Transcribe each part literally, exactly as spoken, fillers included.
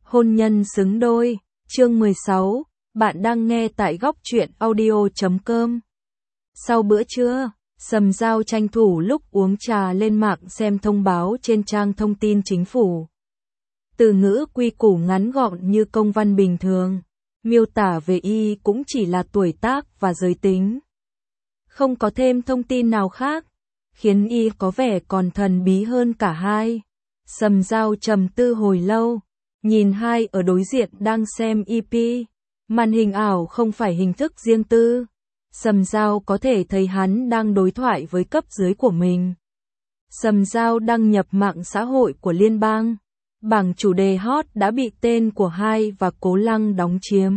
Hôn nhân xứng đôi, chương mười sáu, bạn đang nghe tại góc truyện audio chấm com. Sau bữa trưa, Sầm Dao tranh thủ lúc uống trà lên mạng xem thông báo trên trang thông tin chính phủ. Từ ngữ quy củ ngắn gọn như công văn bình thường, miêu tả về y cũng chỉ là tuổi tác và giới tính. Không có thêm thông tin nào khác, khiến y có vẻ còn thần bí hơn cả hai. Sầm Dao trầm tư hồi lâu, nhìn hai ở đối diện đang xem e pê. Màn hình ảo không phải hình thức riêng tư. Sầm Dao có thể thấy hắn đang đối thoại với cấp dưới của mình. Sầm Dao đăng nhập mạng xã hội của liên bang. Bảng chủ đề hot đã bị tên của hai và Cố Lăng đóng chiếm.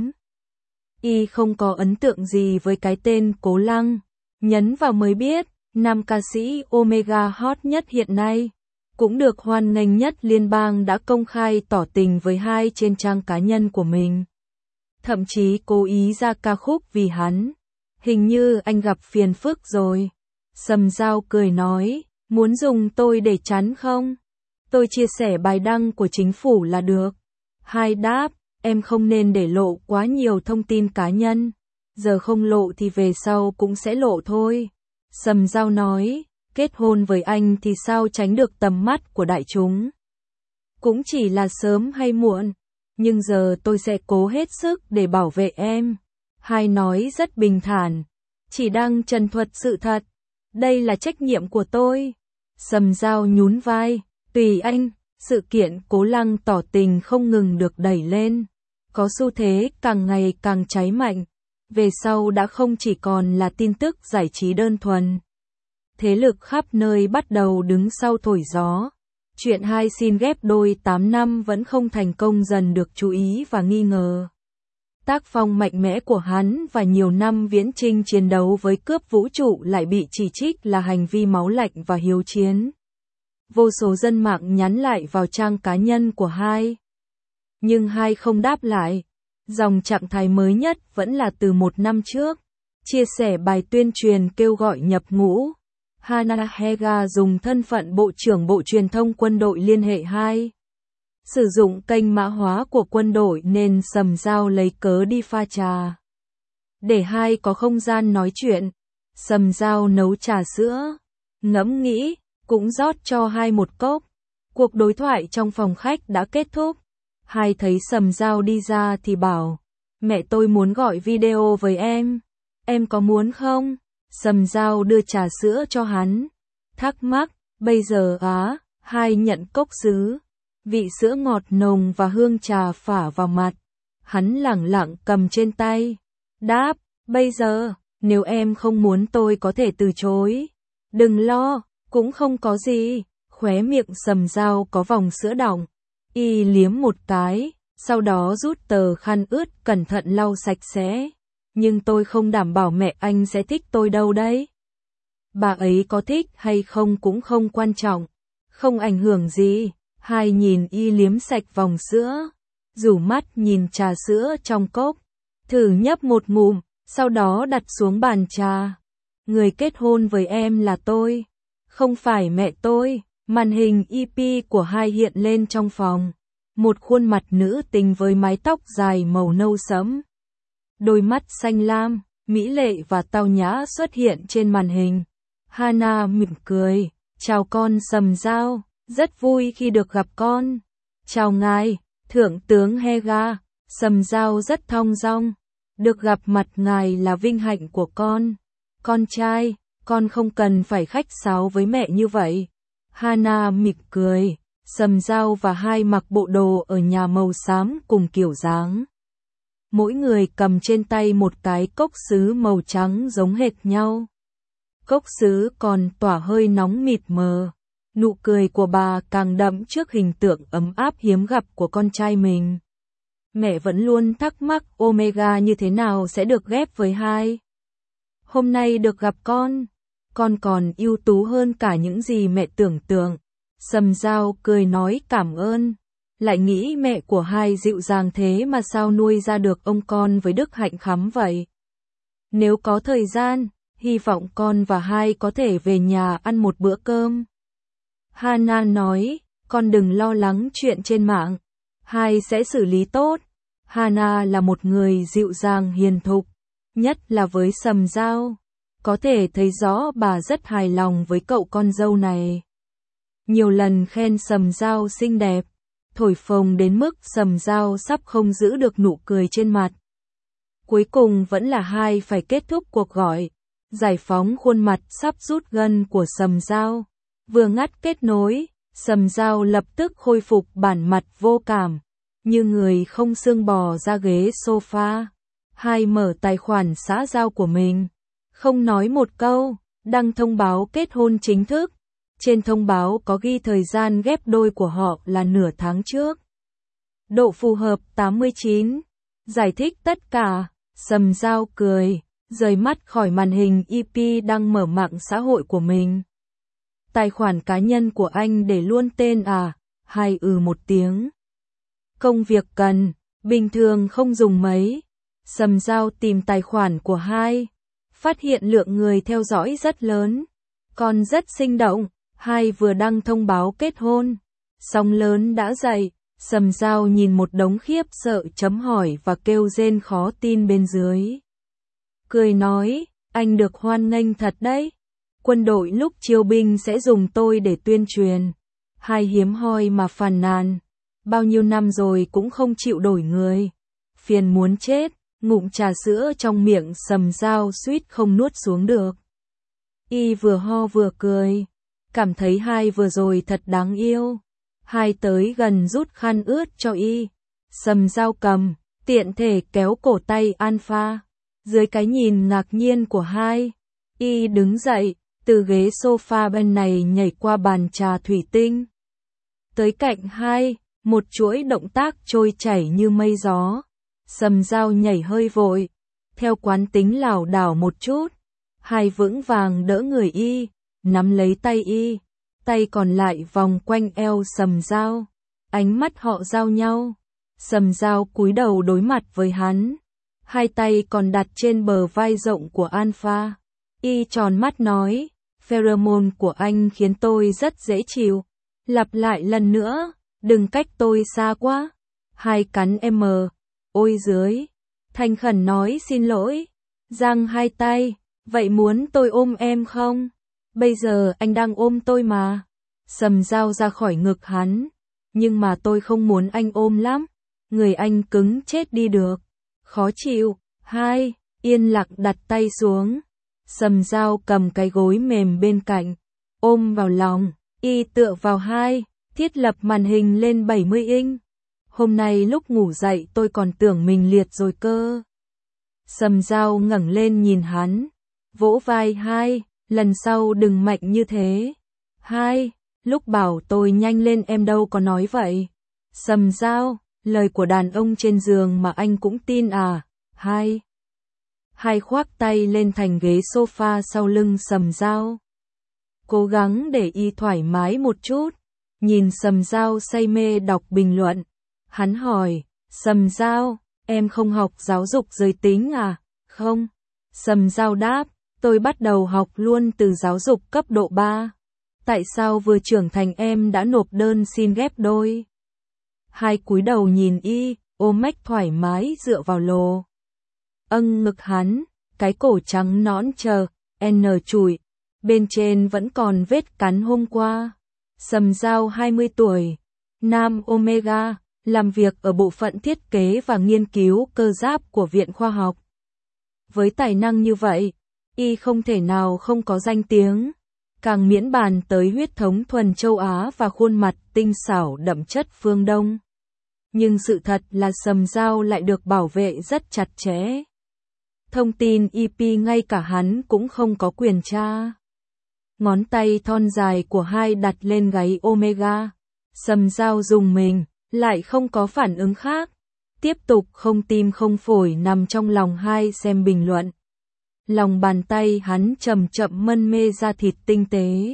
Y không có ấn tượng gì với cái tên Cố Lăng. Nhấn vào mới biết, nam ca sĩ Omega hot nhất hiện nay, cũng được hoan nghênh nhất liên bang đã công khai tỏ tình với hai trên trang cá nhân của mình. Thậm chí cố ý ra ca khúc vì hắn. Hình như anh gặp phiền phức rồi. Sầm Dao cười nói, muốn dùng tôi để chắn không? Tôi chia sẻ bài đăng của chính phủ là được. Hai đáp, em không nên để lộ quá nhiều thông tin cá nhân. Giờ không lộ thì về sau cũng sẽ lộ thôi. Sầm Dao nói, kết hôn với anh thì sao tránh được tầm mắt của đại chúng. Cũng chỉ là sớm hay muộn, nhưng giờ tôi sẽ cố hết sức để bảo vệ em. Hai nói rất bình thản, chỉ đang trần thuật sự thật. Đây là trách nhiệm của tôi. Sầm Dao nhún vai, tùy anh. Sự kiện Cố Lăng tỏ tình không ngừng được đẩy lên, có xu thế càng ngày càng cháy mạnh. Về sau đã không chỉ còn là tin tức giải trí đơn thuần. Thế lực khắp nơi bắt đầu đứng sau thổi gió. Chuyện hai xin ghép đôi tám năm vẫn không thành công dần được chú ý và nghi ngờ. Tác phong mạnh mẽ của hắn và nhiều năm viễn chinh chiến đấu với cướp vũ trụ lại bị chỉ trích là hành vi máu lạnh và hiếu chiến. Vô số dân mạng nhắn lại vào trang cá nhân của hai. Nhưng hai không đáp lại. Dòng trạng thái mới nhất vẫn là từ một năm trước. Chia sẻ bài tuyên truyền kêu gọi nhập ngũ. Hana Hega dùng thân phận Bộ trưởng Bộ Truyền thông Quân đội liên hệ hai. Sử dụng kênh mã hóa của quân đội nên Sầm Dao lấy cớ đi pha trà. Để hai có không gian nói chuyện, Sầm Dao nấu trà sữa. Ngẫm nghĩ, cũng rót cho hai một cốc. Cuộc đối thoại trong phòng khách đã kết thúc. Hai thấy Sầm Dao đi ra thì bảo, mẹ tôi muốn gọi video với em. Em có muốn không? Sầm Dao đưa trà sữa cho hắn. Thắc mắc, bây giờ á, hai nhận cốc sứ. Vị sữa ngọt nồng và hương trà phả vào mặt. Hắn lẳng lặng cầm trên tay. Đáp, bây giờ, nếu em không muốn tôi có thể từ chối. Đừng lo, cũng không có gì. Khóe miệng Sầm Dao có vòng sữa đọng. Y liếm một cái, sau đó rút tờ khăn ướt cẩn thận lau sạch sẽ. Nhưng tôi không đảm bảo mẹ anh sẽ thích tôi đâu đấy. Bà ấy có thích hay không cũng không quan trọng. Không ảnh hưởng gì. Hai nhìn y liếm sạch vòng sữa. Rủ mắt nhìn trà sữa trong cốc. Thử nhấp một ngụm, sau đó đặt xuống bàn trà. Người kết hôn với em là tôi. Không phải mẹ tôi. Màn hình e pê của hai hiện lên trong phòng. Một khuôn mặt nữ tính với mái tóc dài màu nâu sẫm. Đôi mắt xanh lam, mỹ lệ và tao nhã xuất hiện trên màn hình. Hana mỉm cười. Chào con Sầm Dao, rất vui khi được gặp con. Chào ngài, Thượng tướng Hega. Sầm Dao rất thong dong. Được gặp mặt ngài là vinh hạnh của con. Con trai, con không cần phải khách sáo với mẹ như vậy. Hana mỉm cười. Sầm Dao và hai mặc bộ đồ ở nhà màu xám cùng kiểu dáng. Mỗi người cầm trên tay một cái cốc sứ màu trắng giống hệt nhau. Cốc sứ còn tỏa hơi nóng mịt mờ. Nụ cười của bà càng đậm trước hình tượng ấm áp hiếm gặp của con trai mình. Mẹ vẫn luôn thắc mắc Omega như thế nào sẽ được ghép với hai. Hôm nay được gặp con, con còn ưu tú hơn cả những gì mẹ tưởng tượng. Sầm Dao cười nói cảm ơn. Lại nghĩ mẹ của hai dịu dàng thế mà sao nuôi ra được ông con với đức hạnh khắm vậy. Nếu có thời gian, hy vọng con và hai có thể về nhà ăn một bữa cơm. Hana nói, con đừng lo lắng chuyện trên mạng. hai sẽ xử lý tốt. Hana là một người dịu dàng hiền thục, nhất là với Sầm Giao. Có thể thấy rõ bà rất hài lòng với cậu con dâu này. Nhiều lần khen Sầm Giao xinh đẹp, thổi phồng đến mức Sầm Giao sắp không giữ được nụ cười trên mặt. Cuối cùng vẫn là hai phải kết thúc cuộc gọi, giải phóng khuôn mặt sắp rút gân của Sầm Giao. Vừa ngắt kết nối, Sầm Giao lập tức khôi phục bản mặt vô cảm, như người không xương bò ra ghế sofa. Hai mở tài khoản xã giao của mình, không nói một câu, đăng thông báo kết hôn chính thức. Trên thông báo có ghi thời gian ghép đôi của họ là nửa tháng trước. Độ phù hợp tám mươi chín. Giải thích tất cả, Sầm Giao cười, rời mắt khỏi màn hình i pê đang mở mạng xã hội của mình. Tài khoản cá nhân của anh để luôn tên à, hai ừ một tiếng. Công việc cần, bình thường không dùng mấy. Sầm Giao tìm tài khoản của hai, phát hiện lượng người theo dõi rất lớn, còn rất sinh động. Hai vừa đăng thông báo kết hôn, sóng lớn đã dậy. Sầm Giao nhìn một đống khiếp sợ chấm hỏi và kêu rên khó tin bên dưới. Cười nói, anh được hoan nghênh thật đấy. Quân đội lúc chiêu binh sẽ dùng tôi để tuyên truyền. Hai hiếm hoi mà phàn nàn. Bao nhiêu năm rồi cũng không chịu đổi người. Phiền muốn chết, ngụm trà sữa trong miệng Sầm Giao suýt không nuốt xuống được. Y vừa ho vừa cười. Cảm thấy hai vừa rồi thật đáng yêu. Hai tới gần rút khăn ướt cho y. Sầm Giao cầm, tiện thể kéo cổ tay Alpha. Dưới cái nhìn ngạc nhiên của hai, y đứng dậy, từ ghế sofa bên này nhảy qua bàn trà thủy tinh. Tới cạnh hai, một chuỗi động tác trôi chảy như mây gió. Sầm Giao nhảy hơi vội, theo quán tính lảo đảo một chút. Hai vững vàng đỡ người y, nắm lấy tay y, tay còn lại vòng quanh eo Sầm Giao. Ánh mắt họ giao nhau. Sầm Giao cúi đầu đối mặt với hắn, hai tay còn đặt trên bờ vai rộng của Alpha. Y tròn mắt nói, pheromone của anh khiến tôi rất dễ chịu. Lặp lại lần nữa, đừng cách tôi xa quá. Hai cắn em, ôi dưới. Thành khẩn nói xin lỗi, giang hai tay, vậy muốn tôi ôm em không? Bây giờ anh đang ôm tôi mà. Sầm Giao ra khỏi ngực hắn, nhưng mà tôi không muốn anh ôm lắm. Người anh cứng chết đi được. Khó chịu. Hai, yên lặng đặt tay xuống. Sầm Giao cầm cái gối mềm bên cạnh, ôm vào lòng, y tựa vào hai, thiết lập màn hình lên bảy mươi inch. Hôm nay lúc ngủ dậy tôi còn tưởng mình liệt rồi cơ. Sầm Giao ngẩng lên nhìn hắn, vỗ vai hai, lần sau đừng mạnh như thế. Hai, lúc bảo tôi nhanh lên em đâu có nói vậy. Sầm Giao, lời của đàn ông trên giường mà anh cũng tin à? Hai. Hai khoác tay lên thành ghế sofa sau lưng Sầm Giao. Cố gắng để y thoải mái một chút. Nhìn Sầm Giao say mê đọc bình luận. Hắn hỏi, Sầm Giao, em không học giáo dục giới tính à? Không. Sầm Giao đáp, tôi bắt đầu học luôn từ giáo dục cấp độ ba. Tại sao vừa trưởng thành em đã nộp đơn xin ghép đôi? Hai cúi đầu nhìn y, ôm mách thoải mái dựa vào lồ. Âng ngực hắn, cái cổ trắng nõn chờ, N chùi, bên trên vẫn còn vết cắn hôm qua. Sầm Giao hai mươi tuổi, nam Omega, làm việc ở bộ phận thiết kế và nghiên cứu cơ giáp của Viện Khoa học. Với tài năng như vậy, y không thể nào không có danh tiếng, càng miễn bàn tới huyết thống thuần châu Á và khuôn mặt tinh xảo đậm chất phương Đông. Nhưng sự thật là Sầm Giao lại được bảo vệ rất chặt chẽ. Thông tin i pê ngay cả hắn cũng không có quyền tra. Ngón tay thon dài của hai đặt lên gáy Omega. Sầm Giao dùng mình, lại không có phản ứng khác. Tiếp tục không tim không phổi nằm trong lòng hai xem bình luận. Lòng bàn tay hắn chậm chậm mân mê da thịt tinh tế.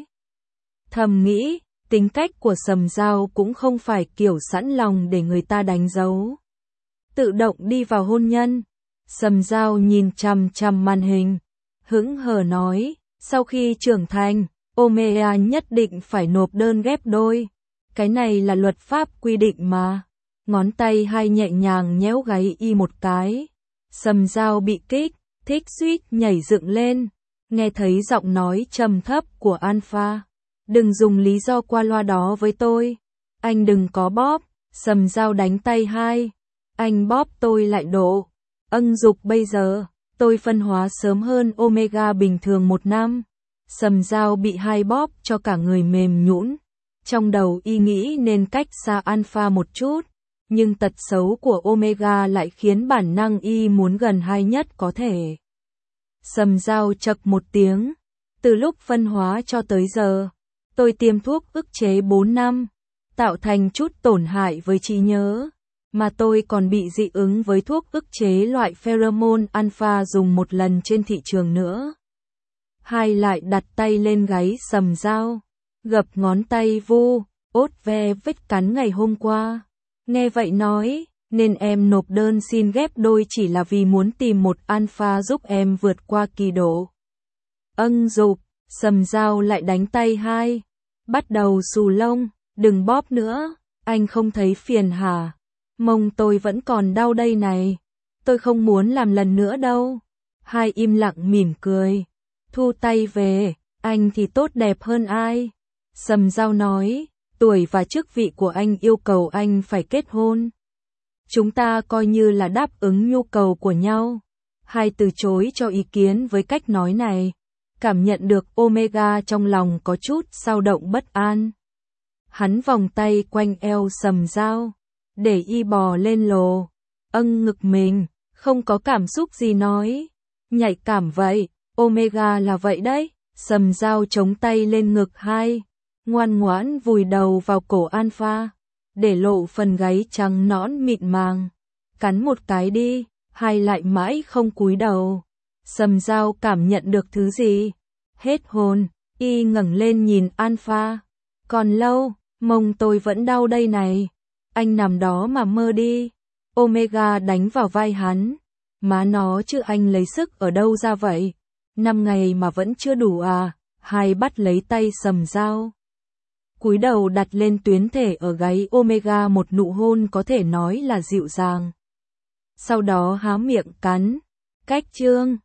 Thầm nghĩ, tính cách của Sầm Giao cũng không phải kiểu sẵn lòng để người ta đánh dấu. Tự động đi vào hôn nhân. Sầm Giao nhìn chằm chằm màn hình, hững hờ nói, sau khi trưởng thành, Omega nhất định phải nộp đơn ghép đôi. Cái này là luật pháp quy định mà. ngón tay hai nhẹ nhàng nhéo gáy y một cái. Sầm Dao bị kích, thích suýt nhảy dựng lên, nghe thấy giọng nói trầm thấp của Alpha. Đừng dùng lý do qua loa đó với tôi. Anh đừng có bóp. Sầm Dao đánh tay hai. Anh bóp tôi lại độ. Ân Dục bây giờ, tôi phân hóa sớm hơn Omega bình thường một năm. Sầm Dao bị hai bóp cho cả người mềm nhũn. Trong đầu y nghĩ nên cách xa Alpha một chút, nhưng tật xấu của Omega lại khiến bản năng y muốn gần hai nhất có thể. Sầm Dao chậc một tiếng. Từ lúc phân hóa cho tới giờ, tôi tiêm thuốc ức chế bốn năm, tạo thành chút tổn hại với trí nhớ, mà tôi còn bị dị ứng với thuốc ức chế loại pheromone alpha dùng một lần trên thị trường nữa. Hai lại đặt tay lên gáy Sầm Dao, gập ngón tay vu, ốt ve vết cắn ngày hôm qua. Nghe vậy nói, nên em nộp đơn xin ghép đôi chỉ là vì muốn tìm một alpha giúp em vượt qua kỳ độ. Ân Dục. Sầm Dao lại đánh tay hai. Bắt đầu xù lông. Đừng bóp nữa. Anh không thấy phiền hả? Mông tôi vẫn còn đau đây này. Tôi không muốn làm lần nữa đâu. Hai im lặng mỉm cười. Thu tay về. Anh thì tốt đẹp hơn ai? Sầm Dao nói. Tuổi và chức vị của anh yêu cầu anh phải kết hôn. Chúng ta coi như là đáp ứng nhu cầu của nhau. Hai từ chối cho ý kiến với cách nói này. Cảm nhận được Omega trong lòng có chút dao động bất an. Hắn vòng tay quanh eo Sầm Dao, để y bò lên lồ. Âng ngực mình, không có cảm xúc gì nói. Nhạy cảm vậy, Omega là vậy đấy. Sầm Dao chống tay lên ngực hai, ngoan ngoãn vùi đầu vào cổ Alpha, để lộ phần gáy trắng nõn mịn màng. Cắn một cái đi. Hai lại mãi không cúi đầu. Sầm Dao cảm nhận được thứ gì? Hết hồn, y ngẩng lên nhìn Alpha. Còn lâu, mông tôi vẫn đau đây này. Anh nằm đó mà mơ đi. Omega đánh vào vai hắn. Má nó chứ anh lấy sức ở đâu ra vậy? Năm ngày mà vẫn chưa đủ à? Hai bắt lấy tay Sầm Dao, cúi đầu đặt lên tuyến thể ở gáy Omega, một nụ hôn có thể nói là dịu dàng. Sau đó há miệng cắn. Cách chương